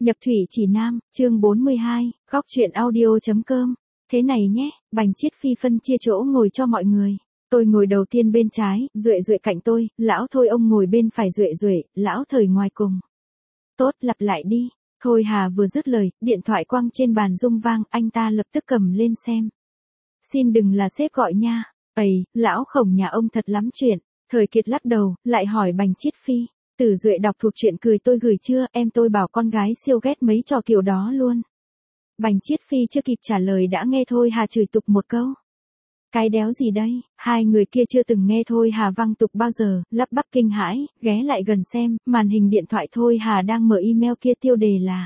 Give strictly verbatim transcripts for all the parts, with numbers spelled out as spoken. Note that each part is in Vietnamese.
Nhập thủy chỉ nam, chương bốn mươi hai, góc truyện audio.com. Thế này nhé, Bành Chiết Phi phân chia chỗ ngồi cho mọi người. Tôi ngồi đầu tiên bên trái, Duệ Duệ cạnh tôi, lão Thôi ông ngồi bên phải Duệ Duệ, lão Thời ngoài cùng. Tốt, lặp lại đi. Thôi Hà vừa dứt lời, điện thoại quăng trên bàn rung vang, anh ta lập tức cầm lên xem. Xin đừng là sếp gọi nha. Ầy, lão Khổng nhà ông thật lắm chuyện. Thời Kiệt lắc đầu, lại hỏi Bành Chiết Phi. Tử Duệ đọc thuộc truyện cười tôi gửi chưa, em tôi bảo con gái siêu ghét mấy trò kiểu đó luôn. Bành Chiết Phi chưa kịp trả lời đã nghe Thôi Hà chửi tục một câu. Cái đéo gì đây, hai người kia chưa từng nghe Thôi Hà văng tục bao giờ, lắp bắp kinh hãi, ghé lại gần xem, màn hình điện thoại Thôi Hà đang mở email kia tiêu đề là.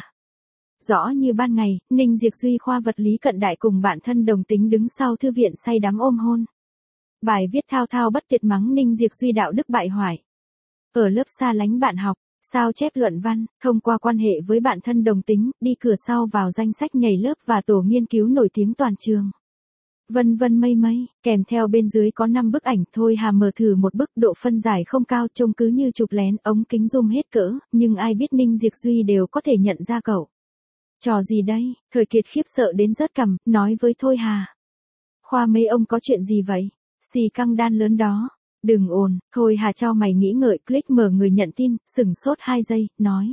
Rõ như ban ngày, Ninh Diệp Duy khoa vật lý cận đại cùng bạn thân đồng tính đứng sau thư viện say đắm ôm hôn. Bài viết thao thao bất tuyệt mắng Ninh Diệp Duy đạo đức bại hoại. Ở lớp xa lánh bạn học, sao chép luận văn, thông qua quan hệ với bạn thân đồng tính, đi cửa sau vào danh sách nhảy lớp và tổ nghiên cứu nổi tiếng toàn trường. Vân vân mây mây, kèm theo bên dưới có năm bức ảnh. Thôi Hà mở thử một bức, độ phân giải không cao, trông cứ như chụp lén, ống kính zoom hết cỡ, nhưng ai biết Ninh Diệp Duy đều có thể nhận ra cậu. Trò gì đây, Thời Kiệt khiếp sợ đến rớt cằm, nói với Thôi Hà. Khoa mấy ông có chuyện gì vậy? Xì căng đan lớn đó. Đừng ồn, Thôi Hà cho mày nghĩ ngợi, click mở người nhận tin, sửng sốt hai giây, nói.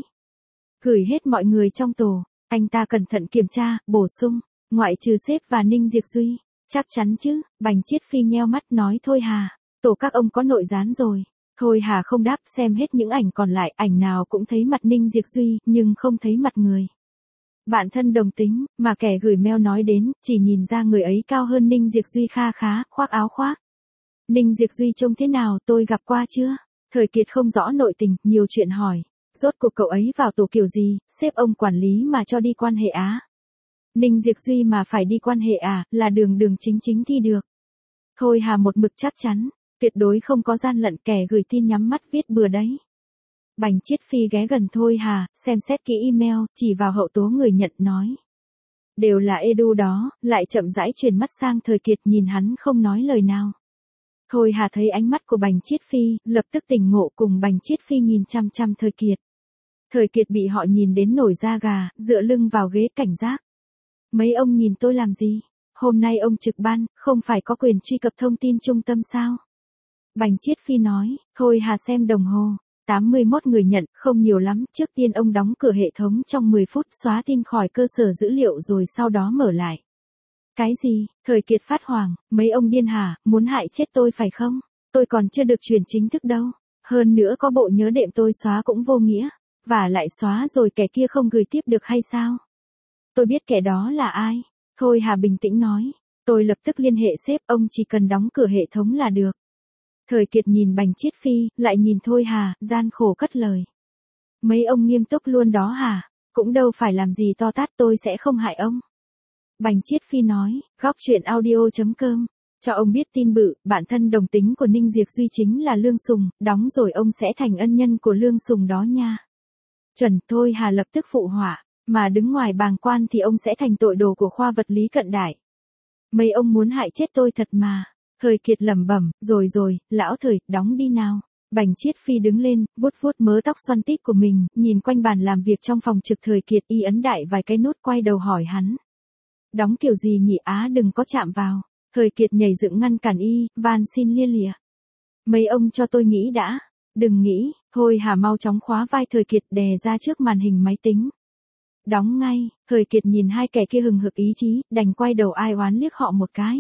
Gửi hết mọi người trong tổ, anh ta cẩn thận kiểm tra, bổ sung, ngoại trừ sếp và Ninh Diệp Duy. Chắc chắn chứ, Bành Chiết Phi nheo mắt nói Thôi Hà, tổ các ông có nội gián rồi. Thôi Hà không đáp, xem hết những ảnh còn lại, ảnh nào cũng thấy mặt Ninh Diệp Duy, nhưng không thấy mặt người. Bạn thân đồng tính, mà kẻ gửi mail nói đến, chỉ nhìn ra người ấy cao hơn Ninh Diệp Duy kha khá, khoác áo khoác. Ninh Diệp Duy trông thế nào, tôi gặp qua chưa? Thời Kiệt không rõ nội tình, nhiều chuyện hỏi. Rốt cuộc cậu ấy vào tổ kiểu gì, sếp ông quản lý mà cho đi quan hệ á? Ninh Diệp Duy mà phải đi quan hệ à, là đường đường chính chính thi được. Thôi Hà một mực chắc chắn, tuyệt đối không có gian lận, kẻ gửi tin nhắm mắt viết bừa đấy. Bành Chiết Phi ghé gần Thôi Hà, xem xét kỹ email, chỉ vào hậu tố người nhận nói. Đều là Edu đó, lại chậm rãi chuyển mắt sang Thời Kiệt, nhìn hắn không nói lời nào. Thôi Hà thấy ánh mắt của Bành Chiết Phi, lập tức tỉnh ngộ, cùng Bành Chiết Phi nhìn chăm chăm Thời Kiệt. Thời Kiệt bị họ nhìn đến nổi da gà, dựa lưng vào ghế cảnh giác. Mấy ông nhìn tôi làm gì? Hôm nay ông trực ban, không phải có quyền truy cập thông tin trung tâm sao? Bành Chiết Phi nói. Thôi Hà xem đồng hồ, tám mươi mốt người nhận, không nhiều lắm, trước tiên ông đóng cửa hệ thống trong mười phút, xóa tin khỏi cơ sở dữ liệu rồi sau đó mở lại. Cái gì? Thời Kiệt phát hoảng, mấy ông điên hả, muốn hại chết tôi phải không? Tôi còn chưa được truyền chính thức đâu. Hơn nữa có bộ nhớ đệm tôi xóa cũng vô nghĩa. Và lại xóa rồi kẻ kia không gửi tiếp được hay sao? Tôi biết kẻ đó là ai. Thôi Hà bình tĩnh nói. Tôi lập tức liên hệ sếp, ông chỉ cần đóng cửa hệ thống là được. Thời Kiệt nhìn Bành Chiết Phi, lại nhìn Thôi Hà, gian khổ cất lời. Mấy ông nghiêm túc luôn đó hả? Cũng đâu phải làm gì to tát, tôi sẽ không hại ông. Bành Chiết Phi nói, góc truyện audio.com. Cho ông biết tin bự, bạn thân đồng tính của Ninh Diệp Duy chính là Lương Sùng, đóng rồi ông sẽ thành ân nhân của Lương Sùng đó nha. Chuẩn. Thôi Hà lập tức phụ họa, mà đứng ngoài bàng quan thì ông sẽ thành tội đồ của khoa vật lý cận đại. Mấy ông muốn hại chết tôi thật mà. Thời Kiệt lẩm bẩm, rồi rồi, lão Thời, đóng đi nào. Bành Chiết Phi đứng lên, vuốt vuốt mớ tóc xoăn tít của mình, nhìn quanh bàn làm việc trong phòng trực. Thời Kiệt y ấn đại vài cái nút, quay đầu hỏi hắn. Đóng kiểu gì nhỉ á, đừng có chạm vào. Thời Kiệt nhảy dựng ngăn cản y, van xin lia lịa. Mấy ông cho tôi nghĩ đã. Đừng nghĩ. Thôi Hà mau chóng khóa vai Thời Kiệt, đè ra trước màn hình máy tính. Đóng ngay. Thời Kiệt nhìn hai kẻ kia hừng hực ý chí, đành quay đầu ai oán liếc họ một cái.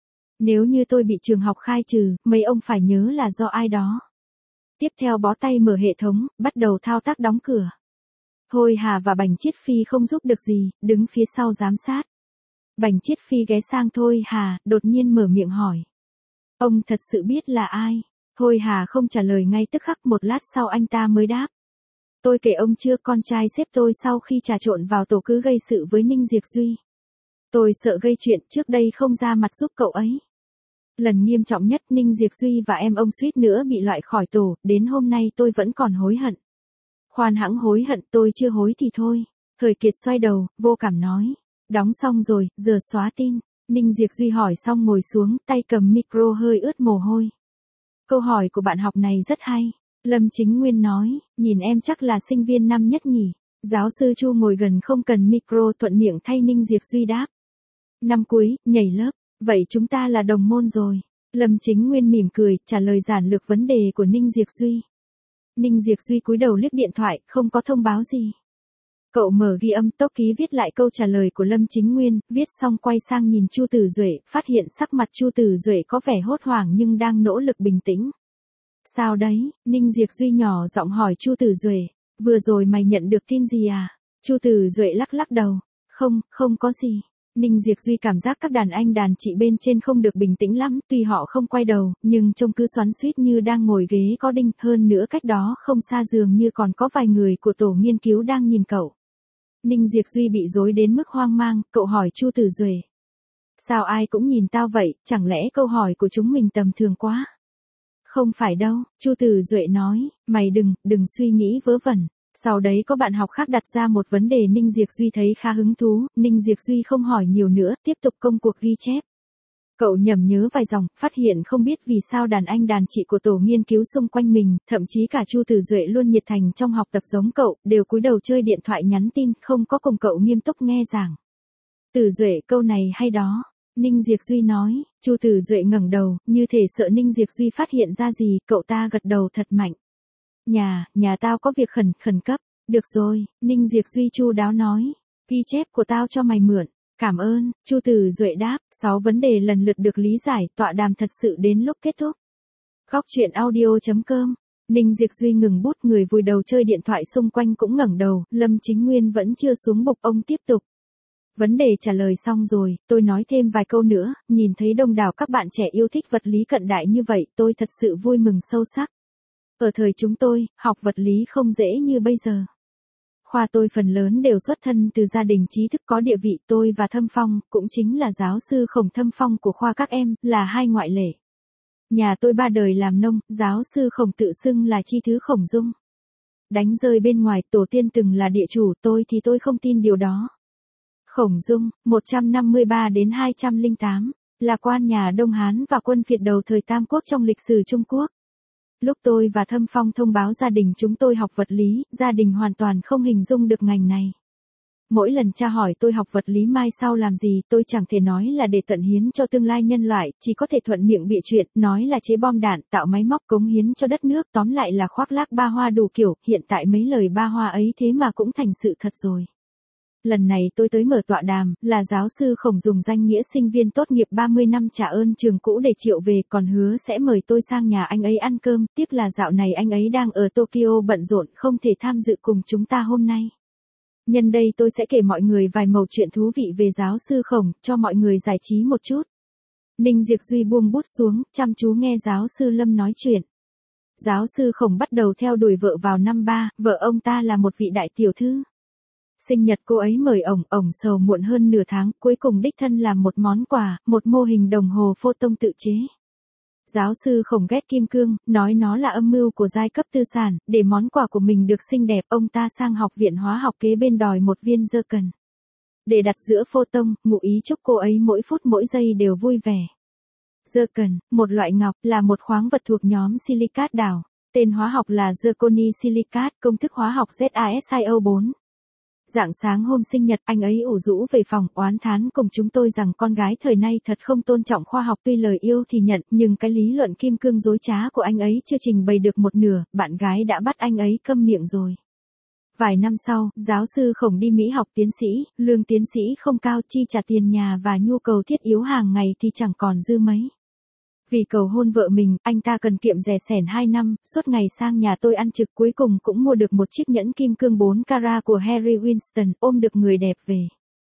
Nếu như tôi bị trường học khai trừ, mấy ông phải nhớ là do ai đó. Tiếp theo bó tay mở hệ thống, bắt đầu thao tác đóng cửa. Thôi Hà và Bành Chiết Phi không giúp được gì, đứng phía sau giám sát. Bành Chiết Phi ghé sang Thôi Hà, đột nhiên mở miệng hỏi. Ông thật sự biết là ai? Thôi Hà không trả lời ngay tức khắc, một lát sau anh ta mới đáp. Tôi kể ông chưa, con trai sếp tôi sau khi trà trộn vào tổ cứ gây sự với Ninh Diệp Duy. Tôi sợ gây chuyện, trước đây không ra mặt giúp cậu ấy. Lần nghiêm trọng nhất, Ninh Diệp Duy và em ông suýt nữa bị loại khỏi tổ, đến hôm nay tôi vẫn còn hối hận. Khoan hãng hối hận, tôi chưa hối thì thôi. Thời Kiệt xoay đầu, vô cảm nói. Đóng xong rồi, giờ xóa tin. Ninh Diệp Duy hỏi xong ngồi xuống, tay cầm micro hơi ướt mồ hôi. Câu hỏi của bạn học này rất hay. Lâm Chính Nguyên nói, nhìn em chắc là sinh viên năm nhất nhỉ. Giáo sư Chu ngồi gần không cần micro thuận miệng thay Ninh Diệp Duy đáp. Năm cuối, nhảy lớp, vậy chúng ta là đồng môn rồi. Lâm Chính Nguyên mỉm cười, trả lời giản lược vấn đề của Ninh Diệp Duy. Ninh Diệp Duy cúi đầu liếc điện thoại, không có thông báo gì. Cậu mở ghi âm tốc ký viết lại câu trả lời của Lâm Chính Nguyên, viết xong quay sang nhìn Chu Tử Duệ, phát hiện sắc mặt Chu Tử Duệ có vẻ hốt hoảng nhưng đang nỗ lực bình tĩnh. Sao đấy? Ninh Diệp Duy nhỏ giọng hỏi Chu Tử Duệ. Vừa rồi mày nhận được tin gì à? Chu Tử Duệ lắc lắc đầu. Không, không có gì. Ninh Diệp Duy cảm giác các đàn anh đàn chị bên trên không được bình tĩnh lắm, tuy họ không quay đầu, nhưng trông cứ xoắn xuýt như đang ngồi ghế có đinh, hơn nữa cách đó không xa dường như còn có vài người của tổ nghiên cứu đang nhìn cậu. Ninh Diệp Duy bị rối đến mức hoang mang, cậu hỏi Chu Tử Duệ. Sao ai cũng nhìn tao vậy, chẳng lẽ câu hỏi của chúng mình tầm thường quá? Không phải đâu, Chu Tử Duệ nói, mày đừng, đừng suy nghĩ vớ vẩn. Sau đấy có bạn học khác đặt ra một vấn đề Ninh Diệp Duy thấy khá hứng thú, Ninh Diệp Duy không hỏi nhiều nữa, tiếp tục công cuộc ghi chép. Cậu nhẩm nhớ vài dòng, phát hiện không biết vì sao đàn anh đàn chị của tổ nghiên cứu xung quanh mình, thậm chí cả Chu Tử Duệ luôn nhiệt thành trong học tập giống cậu, đều cúi đầu chơi điện thoại nhắn tin, không có cùng cậu nghiêm túc nghe giảng. Tử Duệ câu này hay đó. Ninh Diệp Duy nói, Chu Tử Duệ ngẩng đầu, như thể sợ Ninh Diệp Duy phát hiện ra gì, cậu ta gật đầu thật mạnh. Nhà, nhà tao có việc khẩn, khẩn cấp. Được rồi, Ninh Diệp Duy chu đáo nói. Ghi chép của tao cho mày mượn. Cảm ơn, Chu Tử Duệ đáp. Sáu vấn đề lần lượt được lý giải, tọa đàm thật sự đến lúc kết thúc. Góc truyện audio chấm com. Ninh Diệp Duy ngừng bút, người vùi đầu chơi điện thoại xung quanh cũng ngẩng đầu, Lâm Chính Nguyên vẫn chưa xuống bục, ông tiếp tục. Vấn đề trả lời xong rồi, tôi nói thêm vài câu nữa, nhìn thấy đông đảo các bạn trẻ yêu thích vật lý cận đại như vậy, tôi thật sự vui mừng sâu sắc. Ở thời chúng tôi, học vật lý không dễ như bây giờ. Khoa tôi phần lớn đều xuất thân từ gia đình trí thức có địa vị, tôi và Thâm Phong, cũng chính là giáo sư Khổng Thâm Phong của khoa các em, là hai ngoại lệ. Nhà tôi ba đời làm nông, giáo sư Khổng tự xưng là chi thứ Khổng Dung. Đánh rơi bên ngoài, tổ tiên từng là địa chủ, tôi thì tôi không tin điều đó. Khổng Dung, một trăm năm mươi ba đến hai trăm lẻ tám, là quan nhà Đông Hán và quân phiệt đầu thời Tam Quốc trong lịch sử Trung Quốc. Lúc tôi và Thâm Phong thông báo gia đình chúng tôi học vật lý, gia đình hoàn toàn không hình dung được ngành này. Mỗi lần cha hỏi tôi học vật lý mai sau làm gì, tôi chẳng thể nói là để tận hiến cho tương lai nhân loại, chỉ có thể thuận miệng bịa chuyện, nói là chế bom đạn, tạo máy móc cống hiến cho đất nước, tóm lại là khoác lác ba hoa đủ kiểu, hiện tại mấy lời ba hoa ấy thế mà cũng thành sự thật rồi. Lần này tôi tới mở tọa đàm, là giáo sư Khổng dùng danh nghĩa sinh viên tốt nghiệp ba mươi năm trả ơn trường cũ để triệu về, còn hứa sẽ mời tôi sang nhà anh ấy ăn cơm, tiếc là dạo này anh ấy đang ở Tokyo bận rộn, không thể tham dự cùng chúng ta hôm nay. Nhân đây tôi sẽ kể mọi người vài mẩu chuyện thú vị về giáo sư Khổng, cho mọi người giải trí một chút. Ninh Diệp Duy buông bút xuống, chăm chú nghe giáo sư Lâm nói chuyện. Giáo sư Khổng bắt đầu theo đuổi vợ vào năm ba, vợ ông ta là một vị đại tiểu thư. Sinh nhật cô ấy mời ổng, ổng sầu muộn hơn nửa tháng, cuối cùng đích thân làm một món quà, một mô hình đồng hồ photon tự chế. Giáo sư Khổng ghét kim cương, nói nó là âm mưu của giai cấp tư sản, để món quà của mình được xinh đẹp, ông ta sang học viện hóa học kế bên đòi một viên zircon. Để đặt giữa photon, ngụ ý chúc cô ấy mỗi phút mỗi giây đều vui vẻ. Zircon, một loại ngọc, là một khoáng vật thuộc nhóm silicat đảo. Tên hóa học là zirconi silicat, công thức hóa học Z A S I O bốn. Rạng sáng hôm sinh nhật, anh ấy ủ rũ về phòng, oán thán cùng chúng tôi rằng con gái thời nay thật không tôn trọng khoa học, tuy lời yêu thì nhận, nhưng cái lý luận kim cương dối trá của anh ấy chưa trình bày được một nửa, bạn gái đã bắt anh ấy câm miệng rồi. Vài năm sau, giáo sư Khổng đi Mỹ học tiến sĩ, lương tiến sĩ không cao, chi trả tiền nhà và nhu cầu thiết yếu hàng ngày thì chẳng còn dư mấy. Vì cầu hôn vợ mình, anh ta cần kiệm rẻ sẻn hai năm, suốt ngày sang nhà tôi ăn trực, cuối cùng cũng mua được một chiếc nhẫn kim cương bốn carat của Harry Winston, ôm được người đẹp về.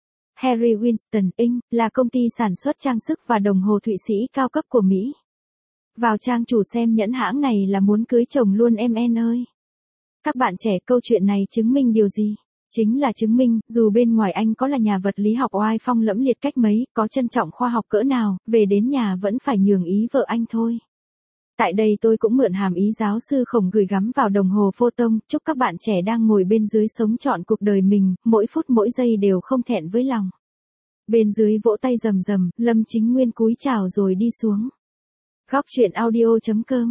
Harry Winston Incorporated là công ty sản xuất trang sức và đồng hồ Thụy Sĩ cao cấp của Mỹ. Vào trang chủ xem nhẫn hãng này là muốn cưới chồng luôn em en ơi. Các bạn trẻ, câu chuyện này chứng minh điều gì? Chính là chứng minh, dù bên ngoài anh có là nhà vật lý học oai phong lẫm liệt cách mấy, có trân trọng khoa học cỡ nào, về đến nhà vẫn phải nhường ý vợ anh thôi. Tại đây tôi cũng mượn hàm ý giáo sư Khổng gửi gắm vào đồng hồ photon, chúc các bạn trẻ đang ngồi bên dưới sống trọn cuộc đời mình, mỗi phút mỗi giây đều không thẹn với lòng. Bên dưới vỗ tay rầm rầm, Lâm Chính Nguyên cúi chào rồi đi xuống. Góc truyện audio chấm com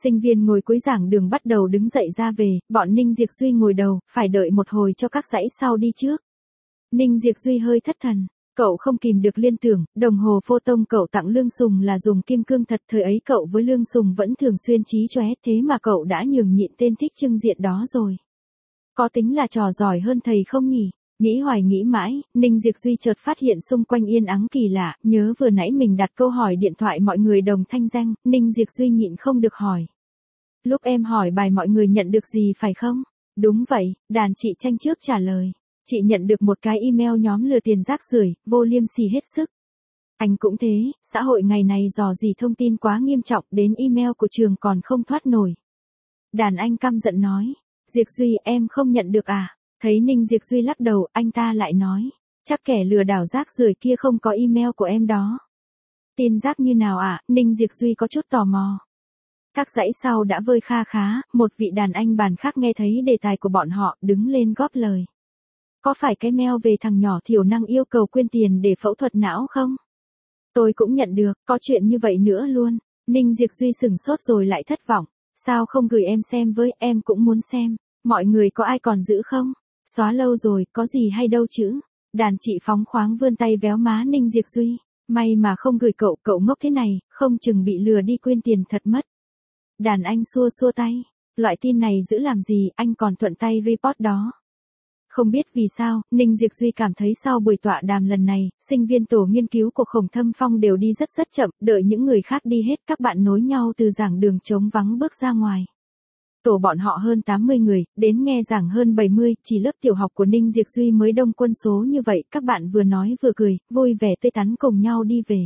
Sinh viên ngồi cuối giảng đường bắt đầu đứng dậy ra về, bọn Ninh Diệp Duy ngồi đầu, phải đợi một hồi cho các dãy sau đi trước. Ninh Diệp Duy hơi thất thần, cậu không kìm được liên tưởng, đồng hồ photon cậu tặng Lương Sùng là dùng kim cương thật, thời ấy cậu với Lương Sùng vẫn thường xuyên chí chóe, thế mà cậu đã nhường nhịn tên thích trưng diện đó rồi. Có tính là trò giỏi hơn thầy không nhỉ? Nghĩ hoài nghĩ mãi, Ninh Diệp Duy chợt phát hiện xung quanh yên ắng kỳ lạ, nhớ vừa nãy mình đặt câu hỏi điện thoại mọi người đồng thanh danh, Ninh Diệp Duy nhịn không được hỏi. Lúc em hỏi bài mọi người nhận được gì phải không? Đúng vậy, đàn chị Tranh trước trả lời. Chị nhận được một cái email nhóm lừa tiền rác rưởi, vô liêm sỉ hết sức. Anh cũng thế, xã hội ngày này dò dỉ thông tin quá nghiêm trọng, đến email của trường còn không thoát nổi. Đàn anh căm giận nói, Diệp Duy em không nhận được à? Thấy Ninh Diệp Duy lắc đầu, anh ta lại nói, chắc kẻ lừa đảo rác rưởi kia không có email của em đó. Tin rác như nào ạ? À? Ninh Diệp Duy có chút tò mò. Các dãy sau đã vơi kha khá, một vị đàn anh bàn khác nghe thấy đề tài của bọn họ, đứng lên góp lời. Có phải cái mail về thằng nhỏ thiểu năng yêu cầu quyên tiền để phẫu thuật não không? Tôi cũng nhận được, có chuyện như vậy nữa luôn. Ninh Diệp Duy sửng sốt rồi lại thất vọng. Sao không gửi em xem với, em cũng muốn xem. Mọi người có ai còn giữ không? Xóa lâu rồi, có gì hay đâu chứ. Đàn chị phóng khoáng vươn tay véo má Ninh Diệp Duy. May mà không gửi cậu, cậu ngốc thế này, không chừng bị lừa đi quyên tiền thật mất. Đàn anh xua xua tay. Loại tin này giữ làm gì, anh còn thuận tay report đó. Không biết vì sao, Ninh Diệp Duy cảm thấy sau buổi tọa đàm lần này, sinh viên tổ nghiên cứu của Khổng Thâm Phong đều đi rất rất chậm, đợi những người khác đi hết các bạn nối nhau từ giảng đường trống vắng bước ra ngoài. Tổ bọn họ hơn tám mươi người, đến nghe giảng hơn bảy mươi, chỉ lớp tiểu học của Ninh Diệp Duy mới đông quân số như vậy, các bạn vừa nói vừa cười, vui vẻ tươi tắn cùng nhau đi về.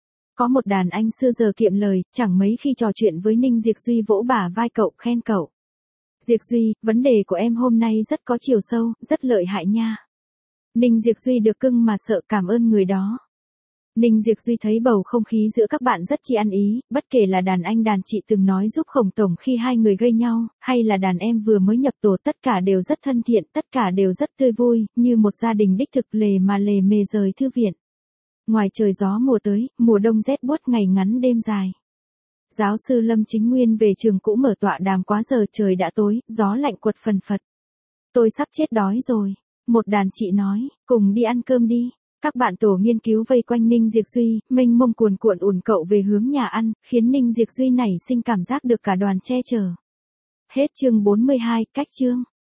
Có một đàn anh xưa giờ kiệm lời, chẳng mấy khi trò chuyện với Ninh Diệp Duy vỗ bả vai cậu, khen cậu. Diệp Duy, vấn đề của em hôm nay rất có chiều sâu, rất lợi hại nha. Ninh Diệp Duy được cưng mà sợ, cảm ơn người đó. Ninh Diệp Duy thấy bầu không khí giữa các bạn rất chi ăn ý, bất kể là đàn anh đàn chị từng nói giúp Khổng Tổng khi hai người gây nhau, hay là đàn em vừa mới nhập tổ, tất cả đều rất thân thiện, tất cả đều rất tươi vui, như một gia đình đích thực, lề mà lề mề rời thư viện. Ngoài trời gió mùa tới, mùa đông rét buốt, ngày ngắn đêm dài. Giáo sư Lâm Chính Nguyên về trường cũ mở tọa đàm quá giờ, trời đã tối, gió lạnh quật phần phật. Tôi sắp chết đói rồi. Một đàn chị nói, cùng đi ăn cơm đi. Các bạn tổ nghiên cứu vây quanh Ninh Diệp Duy, mênh mông cuồn cuộn ùn cậu về hướng nhà ăn, khiến Ninh Diệp Duy nảy sinh cảm giác được cả đoàn che chở. Hết chương bốn mươi hai, cách chương.